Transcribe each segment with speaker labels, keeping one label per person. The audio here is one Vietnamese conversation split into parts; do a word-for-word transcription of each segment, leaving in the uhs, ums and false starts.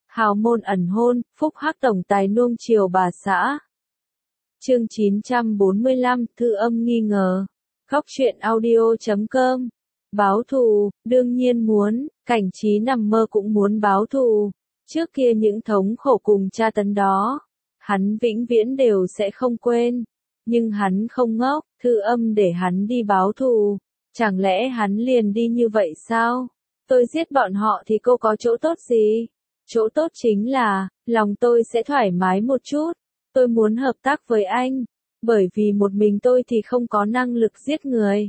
Speaker 1: Hào môn ẩn hôn, phúc hắc tổng tài nuông chiều bà xã. Chương chín trăm bốn mươi lăm, thư âm nghi ngờ. Góc truyện audio chấm com. Báo thù, đương nhiên muốn, Cảnh Trí nằm mơ cũng muốn báo thù. Trước kia những thống khổ cùng tra tấn đó, hắn vĩnh viễn đều sẽ không quên. Nhưng hắn không ngốc, thư âm để hắn đi báo thù. Chẳng lẽ hắn liền đi như vậy sao? Tôi giết bọn họ thì cô có chỗ tốt gì? Chỗ tốt chính là, lòng tôi sẽ thoải mái một chút. Tôi muốn hợp tác với anh, bởi vì một mình tôi thì không có năng lực giết người.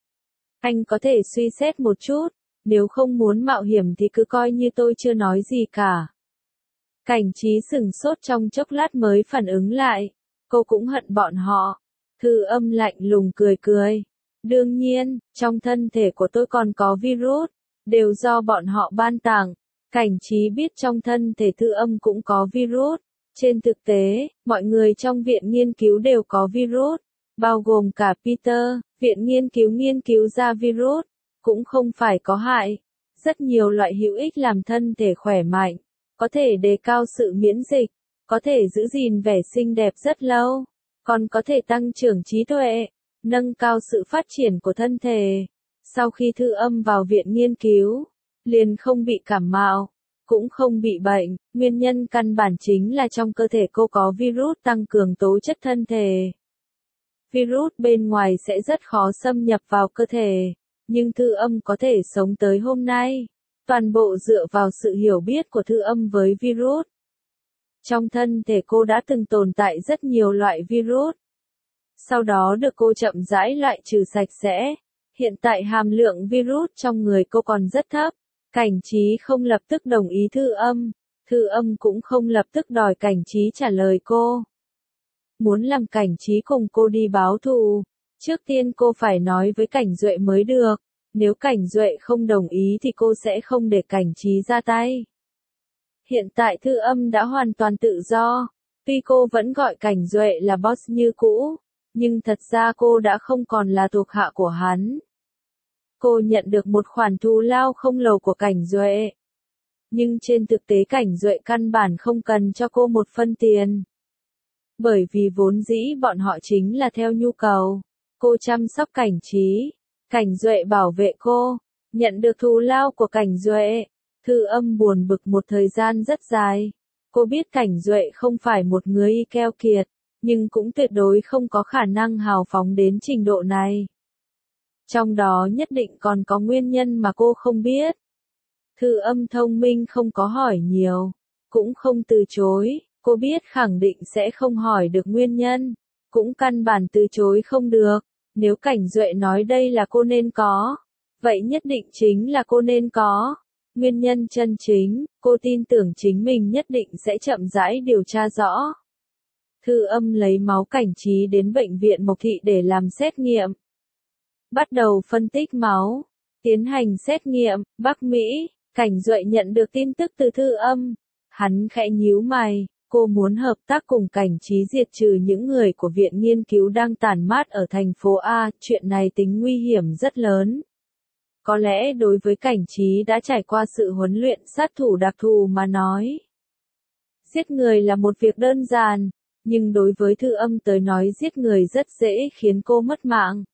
Speaker 1: Anh có thể suy xét một chút, nếu không muốn mạo hiểm thì cứ coi như tôi chưa nói gì cả. Cảnh Trí sửng sốt trong chốc lát mới phản ứng lại, cô cũng hận bọn họ. Thư âm lạnh lùng cười cười. Đương nhiên, trong thân thể của tôi còn có virus, đều do bọn họ ban tặng. Cảnh Trí biết trong thân thể thư âm cũng có virus. Trên thực tế, mọi người trong viện nghiên cứu đều có virus, bao gồm cả Peter, viện nghiên cứu nghiên cứu ra virus, cũng không phải có hại. Rất nhiều loại hữu ích làm thân thể khỏe mạnh, có thể đề cao sự miễn dịch, có thể giữ gìn vẻ xinh đẹp rất lâu, còn có thể tăng trưởng trí tuệ, nâng cao sự phát triển của thân thể. Sau khi thư âm vào viện nghiên cứu, liền không bị cảm mạo, cũng không bị bệnh, nguyên nhân căn bản chính là trong cơ thể cô có virus tăng cường tố chất thân thể. Virus bên ngoài sẽ rất khó xâm nhập vào cơ thể, nhưng thư âm có thể sống tới hôm nay, toàn bộ dựa vào sự hiểu biết của thư âm với virus. Trong thân thể cô đã từng tồn tại rất nhiều loại virus, sau đó được cô chậm rãi loại trừ sạch sẽ. Hiện tại hàm lượng virus trong người cô còn rất thấp. Cảnh Trí không lập tức đồng ý thư âm, thư âm cũng không lập tức đòi Cảnh Trí trả lời cô. Muốn làm Cảnh Trí cùng cô đi báo thù, trước tiên cô phải nói với Cảnh Duệ mới được, nếu Cảnh Duệ không đồng ý thì cô sẽ không để Cảnh Trí ra tay. Hiện tại thư âm đã hoàn toàn tự do, tuy cô vẫn gọi Cảnh Duệ là boss như cũ, nhưng thật ra cô đã không còn là thuộc hạ của hắn. Cô nhận được một khoản thù lao không lầu của Cảnh Duệ. Nhưng trên thực tế Cảnh Duệ căn bản không cần cho cô một phân tiền. Bởi vì vốn dĩ bọn họ chính là theo nhu cầu. Cô chăm sóc Cảnh Trí, Cảnh Duệ bảo vệ cô, nhận được thù lao của Cảnh Duệ. Thư âm buồn bực một thời gian rất dài. Cô biết Cảnh Duệ không phải một người keo kiệt, nhưng cũng tuyệt đối không có khả năng hào phóng đến trình độ này. Trong đó nhất định còn có nguyên nhân mà cô không biết. Thư âm thông minh không có hỏi nhiều, cũng không từ chối, cô biết khẳng định sẽ không hỏi được nguyên nhân, cũng căn bản từ chối không được. Nếu Cảnh Duệ nói đây là cô nên có, vậy nhất định chính là cô nên có. Nguyên nhân chân chính, cô tin tưởng chính mình nhất định sẽ chậm rãi điều tra rõ. Thư âm lấy máu Cảnh Trí đến bệnh viện Mộc Thị để làm xét nghiệm. Bắt đầu phân tích máu, tiến hành xét nghiệm. Bắc Mỹ, Cảnh Duệ nhận được tin tức từ thư âm. Hắn khẽ nhíu mày, cô muốn hợp tác cùng Cảnh Trí diệt trừ những người của viện nghiên cứu đang tản mát ở thành phố A, chuyện này tính nguy hiểm rất lớn. Có lẽ đối với Cảnh Trí đã trải qua sự huấn luyện sát thủ đặc thù mà nói, giết người là một việc đơn giản, nhưng đối với thư âm tới nói giết người rất dễ khiến cô mất mạng.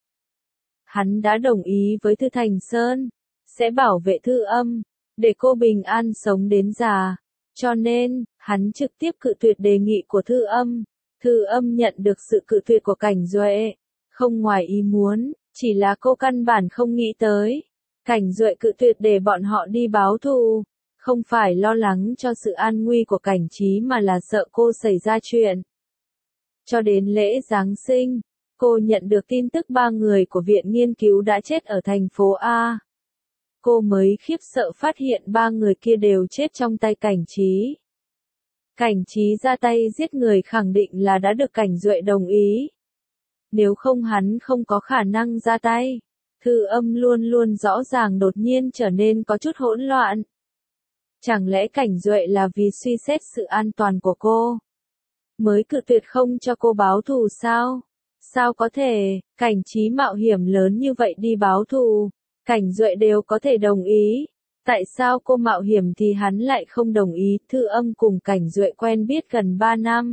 Speaker 1: Hắn đã đồng ý với Thư Thành Sơn, sẽ bảo vệ thư âm, để cô bình an sống đến già. Cho nên, hắn trực tiếp cự tuyệt đề nghị của thư âm. Thư âm nhận được sự cự tuyệt của Cảnh Duệ, không ngoài ý muốn, chỉ là cô căn bản không nghĩ tới. Cảnh Duệ cự tuyệt để bọn họ đi báo thù, không phải lo lắng cho sự an nguy của Cảnh Trí mà là sợ cô xảy ra chuyện. Cho đến lễ Giáng sinh, cô nhận được tin tức ba người của viện nghiên cứu đã chết ở thành phố A. Cô mới khiếp sợ phát hiện ba người kia đều chết trong tay Cảnh Trí. Cảnh Trí ra tay giết người khẳng định là đã được Cảnh Duệ đồng ý. Nếu không hắn không có khả năng ra tay. Thư âm luôn luôn rõ ràng đột nhiên trở nên có chút hỗn loạn. Chẳng lẽ Cảnh Duệ là vì suy xét sự an toàn của cô, mới cự tuyệt không cho cô báo thù sao? Sao có thể, Cảnh Trí mạo hiểm lớn như vậy đi báo thù, Cảnh Duệ đều có thể đồng ý. Tại sao cô mạo hiểm thì hắn lại không đồng ý? Thư Âm cùng Cảnh Duệ quen biết gần ba năm.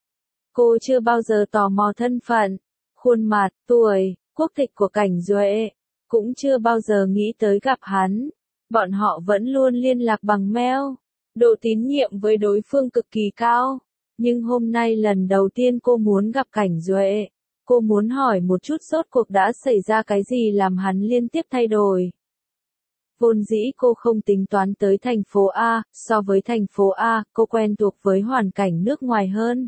Speaker 1: Cô chưa bao giờ tò mò thân phận, khuôn mặt, tuổi, quốc tịch của Cảnh Duệ, cũng chưa bao giờ nghĩ tới gặp hắn. Bọn họ vẫn luôn liên lạc bằng mail, độ tín nhiệm với đối phương cực kỳ cao. Nhưng hôm nay lần đầu tiên cô muốn gặp Cảnh Duệ. Cô muốn hỏi một chút rốt cuộc đã xảy ra cái gì làm hắn liên tiếp thay đổi. Vốn dĩ cô không tính toán tới thành phố A, so với thành phố A, cô quen thuộc với hoàn cảnh nước ngoài hơn.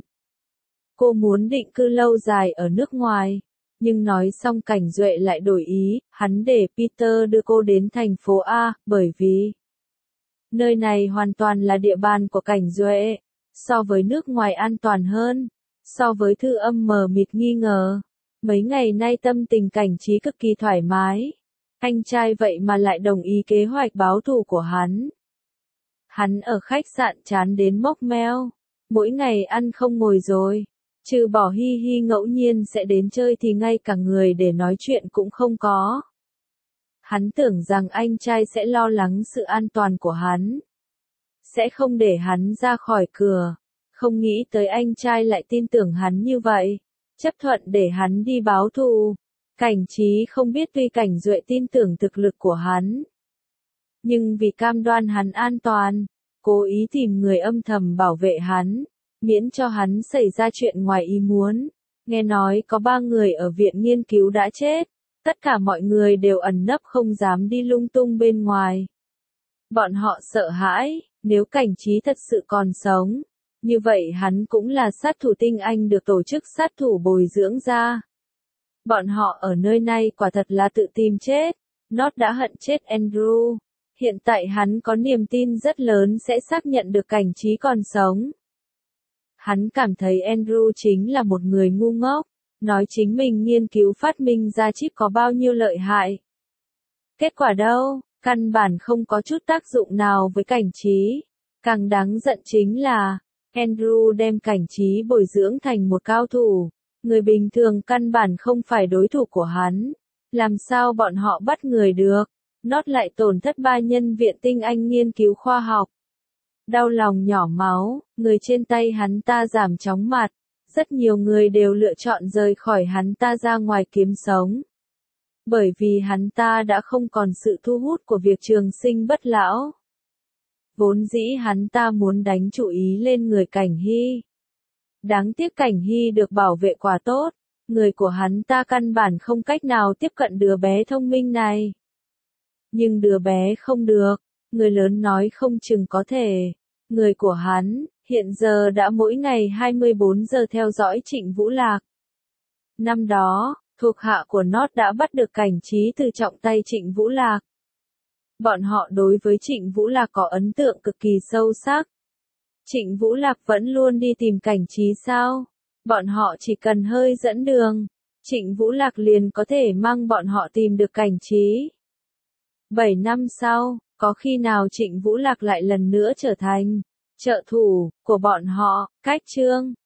Speaker 1: Cô muốn định cư lâu dài ở nước ngoài. Nhưng nói xong Cảnh Duệ lại đổi ý, hắn để Peter đưa cô đến thành phố A, bởi vì nơi này hoàn toàn là địa bàn của Cảnh Duệ. So với nước ngoài an toàn hơn. So với Thư Âm mờ mịt nghi ngờ. Mấy ngày nay tâm tình Cảnh Trí cực kỳ thoải mái. Anh trai vậy mà lại đồng ý kế hoạch báo thù của hắn. Hắn ở khách sạn chán đến mốc meo. Mỗi ngày ăn không ngồi rồi. Trừ bỏ Hi Hi ngẫu nhiên sẽ đến chơi thì ngay cả người để nói chuyện cũng không có. Hắn tưởng rằng anh trai sẽ lo lắng sự an toàn của hắn. Sẽ không để hắn ra khỏi cửa. Không nghĩ tới anh trai lại tin tưởng hắn như vậy. Chấp thuận để hắn đi báo thù. Cảnh Trí không biết tuy Cảnh Duệ tin tưởng thực lực của hắn. Nhưng vì cam đoan hắn an toàn, cố ý tìm người âm thầm bảo vệ hắn, miễn cho hắn xảy ra chuyện ngoài ý muốn. Nghe nói có ba người ở viện nghiên cứu đã chết. Tất cả mọi người đều ẩn nấp không dám đi lung tung bên ngoài. Bọn họ sợ hãi, nếu Cảnh Trí thật sự còn sống. Như vậy hắn cũng là sát thủ tinh anh được tổ chức sát thủ bồi dưỡng ra. Bọn họ ở nơi này quả thật là tự tìm chết. Nốt đã hận chết Andrew. Hiện tại hắn có niềm tin rất lớn sẽ xác nhận được Cảnh Trí còn sống. Hắn cảm thấy Andrew chính là một người ngu ngốc. Nói chính mình nghiên cứu phát minh ra chip có bao nhiêu lợi hại. Kết quả đâu, căn bản không có chút tác dụng nào với Cảnh Trí. Càng đáng giận chính là, Andrew đem Cảnh Trí bồi dưỡng thành một cao thủ. Người bình thường căn bản không phải đối thủ của hắn. Làm sao bọn họ bắt người được? Nốt lại tổn thất ba nhân viện tinh anh nghiên cứu khoa học. Đau lòng nhỏ máu, người trên tay hắn ta giảm chóng mặt. Rất nhiều người đều lựa chọn rời khỏi hắn ta ra ngoài kiếm sống. Bởi vì hắn ta đã không còn sự thu hút của việc trường sinh bất lão. Vốn dĩ hắn ta muốn đánh chủ ý lên người Cảnh Hy. Đáng tiếc Cảnh Hy được bảo vệ quá tốt. Người của hắn ta căn bản không cách nào tiếp cận đứa bé thông minh này. Nhưng đứa bé không được. Người lớn nói không chừng có thể. Người của hắn, hiện giờ đã mỗi ngày hai mươi bốn giờ theo dõi Trịnh Vũ Lạc. Năm đó, thuộc hạ của Nốt đã bắt được Cảnh Trí từ trọng tay Trịnh Vũ Lạc. Bọn họ đối với Trịnh Vũ Lạc có ấn tượng cực kỳ sâu sắc. Trịnh Vũ Lạc vẫn luôn đi tìm Cảnh Trí sao? Bọn họ chỉ cần hơi dẫn đường. Trịnh Vũ Lạc liền có thể mang bọn họ tìm được Cảnh Trí. Bảy năm sau, có khi nào Trịnh Vũ Lạc lại lần nữa trở thành trợ thủ của bọn họ? Cách chương